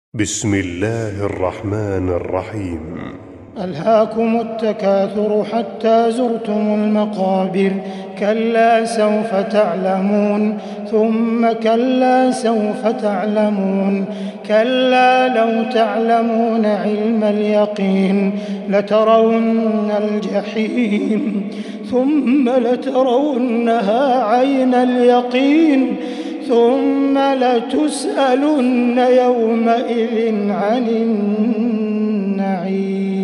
بسم الله الرحمن الرحيم. ألهاكم التكاثر حتى زرتم المقابر. كلا سوف تعلمون ثم كلا سوف تعلمون. كلا لو تعلمون علم اليقين لترون الجحيم ثم لترونها عين اليقين ثم لتسألن يومئذ عن النعيم.